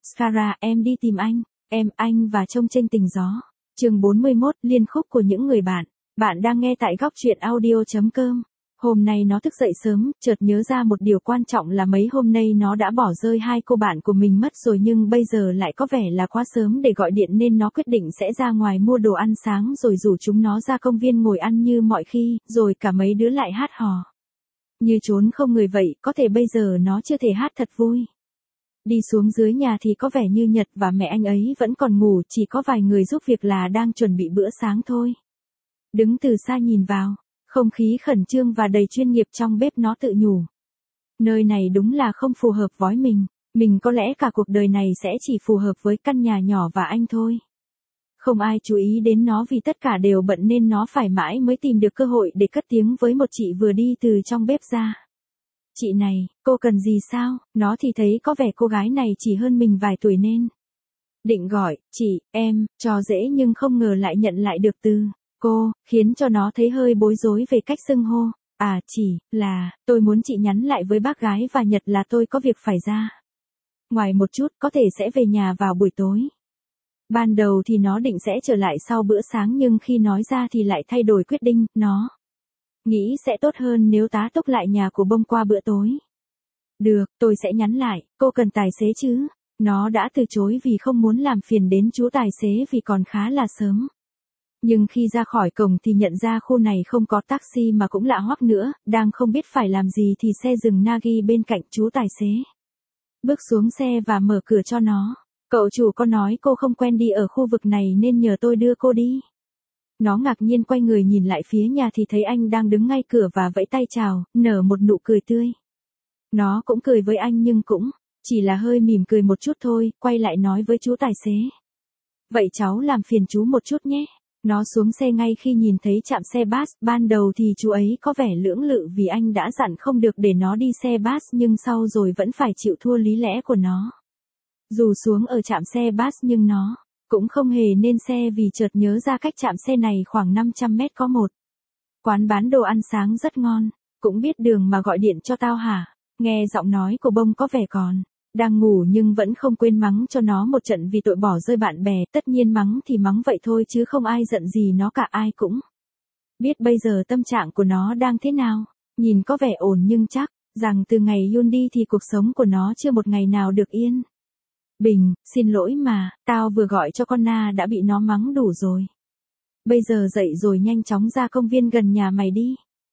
Skara, em đi tìm anh và trông chênh tình gió. Chương 41, liên khúc của những người bạn. Bạn đang nghe tại góc truyện audio.com. Hôm nay nó thức dậy sớm, chợt nhớ ra một điều quan trọng là mấy hôm nay nó đã bỏ rơi hai cô bạn của mình mất rồi, nhưng bây giờ lại có vẻ là quá sớm để gọi điện nên nó quyết định sẽ ra ngoài mua đồ ăn sáng rồi rủ chúng nó ra công viên ngồi ăn như mọi khi, rồi cả mấy đứa lại hát hò. Như trốn không người vậy, có thể bây giờ nó chưa thể hát thật vui. Đi xuống dưới nhà thì có vẻ như Nhật và mẹ anh ấy vẫn còn ngủ, chỉ có vài người giúp việc là đang chuẩn bị bữa sáng thôi. Đứng từ xa nhìn vào, không khí khẩn trương và đầy chuyên nghiệp trong bếp, nó tự nhủ. Nơi này đúng là không phù hợp với mình có lẽ cả cuộc đời này sẽ chỉ phù hợp với căn nhà nhỏ và anh thôi. Không ai chú ý đến nó vì tất cả đều bận nên nó phải mãi mới tìm được cơ hội để cất tiếng với một chị vừa đi từ trong bếp ra. Chị này, cô cần gì sao? Nó thì thấy có vẻ cô gái này chỉ hơn mình vài tuổi nên định gọi, chị, em, cho dễ nhưng không ngờ lại nhận lại được từ cô, khiến cho nó thấy hơi bối rối về cách xưng hô. À, chỉ là, tôi muốn chị nhắn lại với bác gái và Nhật là tôi có việc phải ra ngoài một chút, có thể sẽ về nhà vào buổi tối. Ban đầu thì nó định sẽ trở lại sau bữa sáng nhưng khi nói ra thì lại thay đổi quyết định, nó nghĩ sẽ tốt hơn nếu tá túc lại nhà của bông qua bữa tối. Được, tôi sẽ nhắn lại, cô cần tài xế chứ? Nó đã từ chối vì không muốn làm phiền đến chú tài xế vì còn khá là sớm. Nhưng khi ra khỏi cổng thì nhận ra khu này không có taxi mà cũng lạ hoắc nữa, đang không biết phải làm gì thì xe dừng Nagi bên cạnh chú tài xế. Bước xuống xe và mở cửa cho nó. Cậu chủ có nói cô không quen đi ở khu vực này nên nhờ tôi đưa cô đi. Nó ngạc nhiên quay người nhìn lại phía nhà thì thấy anh đang đứng ngay cửa và vẫy tay chào, nở một nụ cười tươi. Nó cũng cười với anh nhưng cũng chỉ là hơi mỉm cười một chút thôi, quay lại nói với chú tài xế. Vậy cháu làm phiền chú một chút nhé. Nó xuống xe ngay khi nhìn thấy trạm xe bus, ban đầu thì chú ấy có vẻ lưỡng lự vì anh đã dặn không được để nó đi xe bus nhưng sau rồi vẫn phải chịu thua lý lẽ của nó. Dù xuống ở trạm xe bus nhưng nó cũng không hề nên xe vì chợt nhớ ra cách trạm xe này khoảng 500 mét có một quán bán đồ ăn sáng rất ngon. Cũng biết đường mà gọi điện cho tao hả? Nghe giọng nói của bông có vẻ còn đang ngủ nhưng vẫn không quên mắng cho nó một trận vì tội bỏ rơi bạn bè. Tất nhiên mắng thì mắng vậy thôi chứ không ai giận gì nó cả, ai cũng biết bây giờ tâm trạng của nó đang thế nào. Nhìn có vẻ ổn nhưng chắc rằng từ ngày Yun đi thì cuộc sống của nó chưa một ngày nào được yên bình. Xin lỗi mà, tao vừa gọi cho con Na đã bị nó mắng đủ rồi. Bây giờ dậy rồi nhanh chóng ra công viên gần nhà mày đi.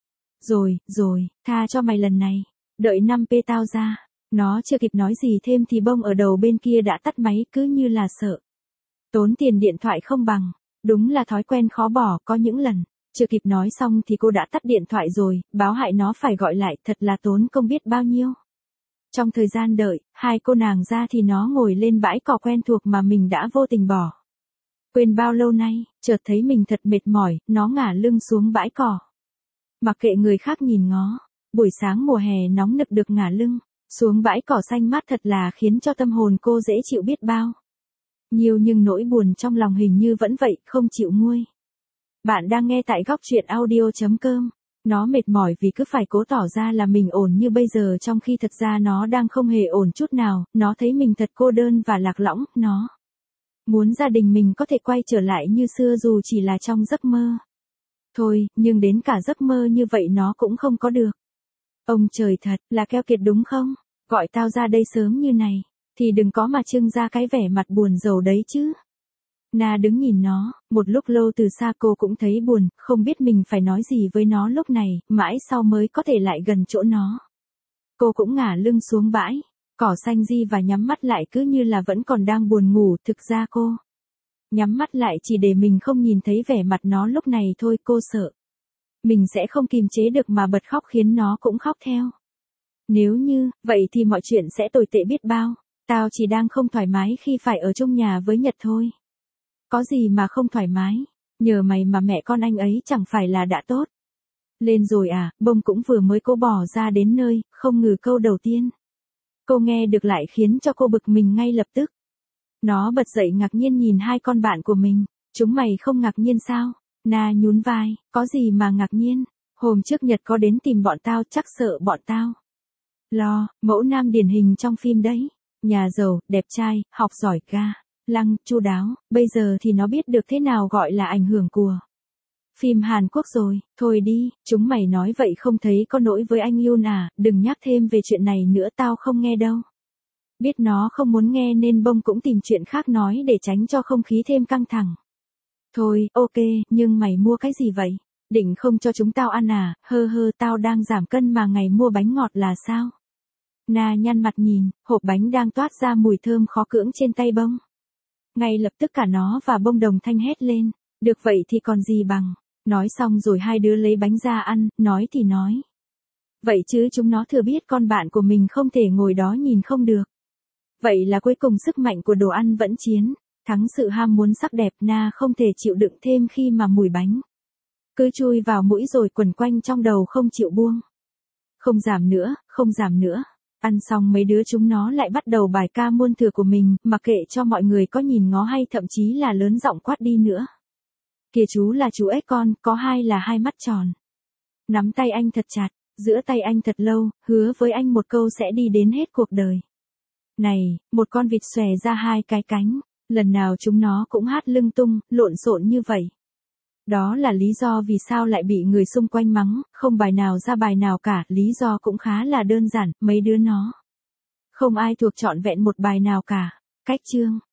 Rồi, tha cho mày lần này. Đợi 5p tao ra. Nó chưa kịp nói gì thêm thì bông ở đầu bên kia đã tắt máy, cứ như là sợ tốn tiền điện thoại không bằng. Đúng là thói quen khó bỏ, có những lần chưa kịp nói xong thì cô đã tắt điện thoại rồi, báo hại nó phải gọi lại, thật là tốn công biết bao nhiêu. Trong thời gian đợi, hai cô nàng ra thì nó ngồi lên bãi cỏ quen thuộc mà mình đã vô tình bỏ quên bao lâu nay, chợt thấy mình thật mệt mỏi, nó ngả lưng xuống bãi cỏ. Mặc kệ người khác nhìn ngó, buổi sáng mùa hè nóng nực được ngả lưng xuống bãi cỏ xanh mát thật là khiến cho tâm hồn cô dễ chịu biết bao nhiêu, nhưng nỗi buồn trong lòng hình như vẫn vậy, không chịu nguôi. Bạn đang nghe tại góc truyện audio.com. Nó mệt mỏi vì cứ phải cố tỏ ra là mình ổn như bây giờ trong khi thật ra nó đang không hề ổn chút nào. Nó thấy mình thật cô đơn và lạc lõng. Nó muốn gia đình mình có thể quay trở lại như xưa dù chỉ là trong giấc mơ thôi, nhưng đến cả giấc mơ như vậy nó cũng không có được. Ông trời, thật là keo kiệt đúng không? Gọi tao ra đây sớm như này thì đừng có mà trưng ra cái vẻ mặt buồn rầu đấy chứ. Na đứng nhìn nó, một lúc lâu từ xa cô cũng thấy buồn, không biết mình phải nói gì với nó lúc này, mãi sau mới có thể lại gần chỗ nó. Cô cũng ngả lưng xuống bãi cỏ xanh ri và nhắm mắt lại cứ như là vẫn còn đang buồn ngủ. Thực ra cô nhắm mắt lại chỉ để mình không nhìn thấy vẻ mặt nó lúc này thôi. Cô sợ mình sẽ không kìm chế được mà bật khóc khiến nó cũng khóc theo. Nếu như vậy thì mọi chuyện sẽ tồi tệ biết bao. Tao chỉ đang không thoải mái khi phải ở chung nhà với Nhật thôi. Có gì mà không thoải mái, nhờ mày mà mẹ con anh ấy chẳng phải là đã tốt lên rồi à? Bông cũng vừa mới cố bỏ ra đến nơi, không ngờ câu đầu tiên cô nghe được lại khiến cho cô bực mình ngay lập tức. Nó bật dậy ngạc nhiên nhìn hai con bạn của mình. Chúng mày không ngạc nhiên sao? Na nhún vai, có gì mà ngạc nhiên, hôm trước Nhật có đến tìm bọn tao, chắc sợ bọn tao lo, mẫu nam điển hình trong phim đấy. Nhà giàu, đẹp trai, học giỏi ga, lăng, chu đáo, bây giờ thì nó biết được thế nào gọi là ảnh hưởng của phim Hàn Quốc rồi. Thôi đi, chúng mày nói vậy không thấy có lỗi với anh Yoon à, đừng nhắc thêm về chuyện này nữa, tao không nghe đâu. Biết nó không muốn nghe nên bông cũng tìm chuyện khác nói để tránh cho không khí thêm căng thẳng. Thôi, ok, nhưng mày mua cái gì vậy? Định không cho chúng tao ăn à? Hơ hơ, tao đang giảm cân mà ngày mua bánh ngọt là sao? Na nhăn mặt nhìn, hộp bánh đang toát ra mùi thơm khó cưỡng trên tay bông. Ngay lập tức cả nó và bông đồng thanh hét lên. Được vậy thì còn gì bằng. Nói xong rồi hai đứa lấy bánh ra ăn, nói thì nói. Vậy chứ chúng nó thừa biết con bạn của mình không thể ngồi đó nhìn không được. Vậy là cuối cùng sức mạnh của đồ ăn vẫn chiến. Thắng sự ham muốn sắc đẹp. Na không thể chịu đựng thêm khi mà mùi bánh cứ chui vào mũi rồi quẩn quanh trong đầu không chịu buông. Không giảm nữa, không giảm nữa. Ăn xong mấy đứa chúng nó lại bắt đầu bài ca muôn thừa của mình, mặc kệ cho mọi người có nhìn ngó hay thậm chí là lớn giọng quát đi nữa. Kìa chú là chú ếch con, có hai là hai mắt tròn. Nắm tay anh thật chặt, giữ tay anh thật lâu, hứa với anh một câu sẽ đi đến hết cuộc đời. Này, một con vịt xòe ra hai cái cánh, lần nào chúng nó cũng hát lưng tung, lộn xộn như vậy. Đó là lý do vì sao lại bị người xung quanh mắng, không bài nào ra bài nào cả, lý do cũng khá là đơn giản, mấy đứa nó không ai thuộc trọn vẹn một bài nào cả. Cách chương